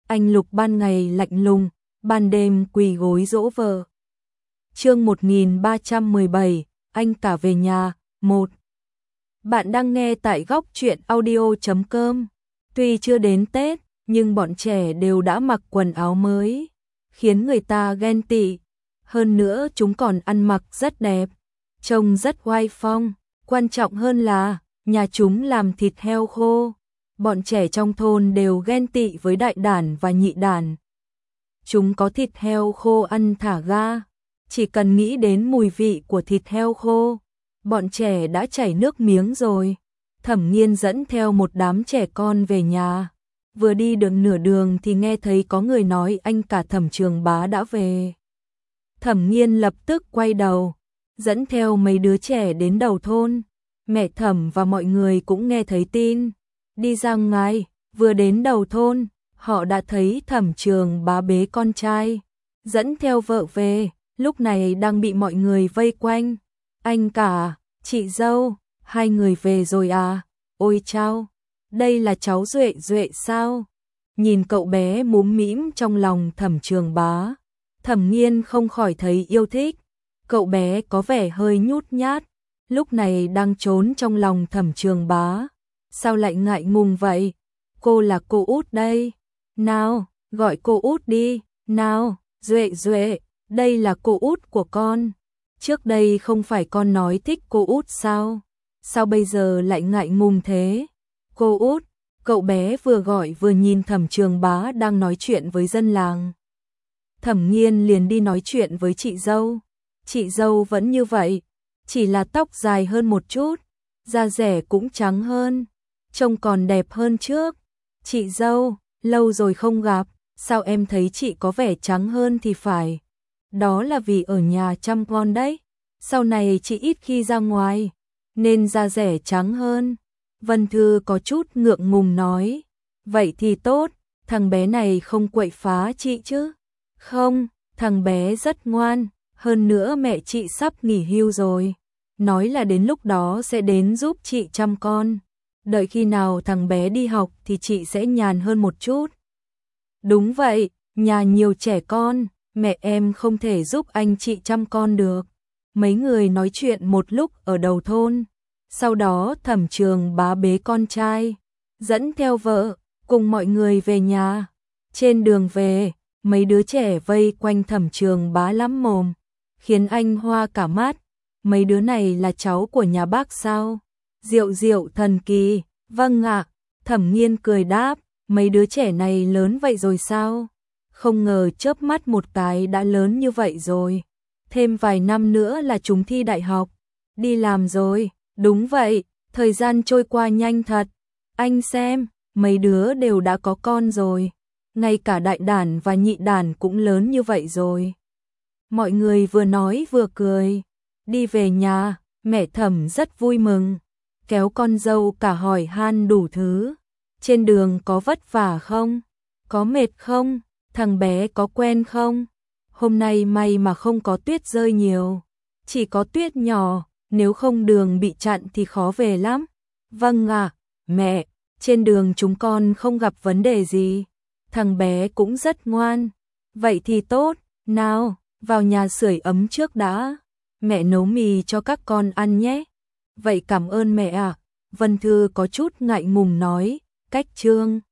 anh Lục ban ngày lạnh lùng, ban đêm quỳ gối dỗ vợ. Chương 1317, anh cả về nhà, 1. Bạn đang nghe tại góc truyện audio.com. Tuy chưa đến Tết, nhưng bọn trẻ đều đã mặc quần áo mới, khiến người ta ghen tị. Hơn nữa chúng còn ăn mặc rất đẹp, trông rất oai phong. Quan trọng hơn là, nhà chúng làm thịt heo khô. Bọn trẻ trong thôn đều ghen tị với đại đản và nhị đản. Chúng có thịt heo khô ăn thả ga. Chỉ cần nghĩ đến mùi vị của thịt heo khô, bọn trẻ đã chảy nước miếng rồi. Thẩm Nghiên dẫn theo một đám trẻ con về nhà. Vừa đi được nửa đường thì nghe thấy có người nói anh cả Thẩm Trường Bá đã về. Thẩm Nghiên lập tức quay đầu, dẫn theo mấy đứa trẻ đến đầu thôn. Mẹ Thẩm và mọi người cũng nghe thấy tin. Đi ra ngoài, vừa đến đầu thôn, họ đã thấy Thẩm Trường Bá bế con trai, dẫn theo vợ về, lúc này đang bị mọi người vây quanh. Anh cả, chị dâu, hai người về rồi à? Ôi chao, đây là cháu Duệ Duệ sao? Nhìn cậu bé múm mĩm trong lòng Thẩm Trường Bá, Thẩm Nghiên không khỏi thấy yêu thích. Cậu bé có vẻ hơi nhút nhát, lúc này đang trốn trong lòng Thẩm Trường Bá. Sao lại ngại ngùng vậy? Cô là cô út đây. Nào, gọi cô út đi. Nào, Duệ Duệ, đây là cô út của con. Trước đây không phải con nói thích cô út sao? Sao bây giờ lại ngại ngùng thế? Cô út, cậu bé vừa gọi vừa nhìn Thẩm Trường Bá đang nói chuyện với dân làng. Thẩm Nghiên liền đi nói chuyện với chị dâu. Chị dâu vẫn như vậy, chỉ là tóc dài hơn một chút, da dẻ cũng trắng hơn, trông còn đẹp hơn trước. Chị dâu, lâu rồi không gặp, sao em thấy chị có vẻ trắng hơn thì phải. Đó là vì ở nhà chăm con đấy, sau này chị ít khi ra ngoài, nên da dẻ trắng hơn. Vân Thư có chút ngượng ngùng nói, vậy thì tốt, thằng bé này không quậy phá chị chứ? Không, thằng bé rất ngoan, hơn nữa mẹ chị sắp nghỉ hưu rồi, nói là đến lúc đó sẽ đến giúp chị chăm con. Đợi khi nào thằng bé đi học thì chị sẽ nhàn hơn một chút. Đúng vậy, nhà nhiều trẻ con, mẹ em không thể giúp anh chị chăm con được. Mấy người nói chuyện một lúc ở đầu thôn. Sau đó Thẩm Trường Bá bế con trai, dẫn theo vợ, cùng mọi người về nhà. Trên đường về, mấy đứa trẻ vây quanh Thẩm Trường Bá lắm mồm, khiến anh hoa cả mắt. Mấy đứa này là cháu của nhà bác sao? Diệu Diệu thần kỳ, vâng ạ. Thẩm Nghiên cười đáp, mấy đứa trẻ này lớn vậy rồi sao? Không ngờ chớp mắt một cái đã lớn như vậy rồi. Thêm vài năm nữa là chúng thi đại học, đi làm rồi. Đúng vậy, thời gian trôi qua nhanh thật. Anh xem, mấy đứa đều đã có con rồi. Ngay cả đại đản và nhị đản cũng lớn như vậy rồi. Mọi người vừa nói vừa cười. Đi về nhà, mẹ Thẩm rất vui mừng, kéo con dâu cả hỏi han đủ thứ. Trên đường có vất vả không? Có mệt không? Thằng bé có quen không? Hôm nay may mà không có tuyết rơi nhiều, chỉ có tuyết nhỏ, nếu không đường bị chặn thì khó về lắm. Vâng ạ, mẹ, trên đường chúng con không gặp vấn đề gì, thằng bé cũng rất ngoan. Vậy thì tốt, nào, vào nhà sưởi ấm trước đã, mẹ nấu mì cho các con ăn nhé. Vậy cảm ơn mẹ ạ. Vân Thư có chút ngại ngùng nói, cách Trương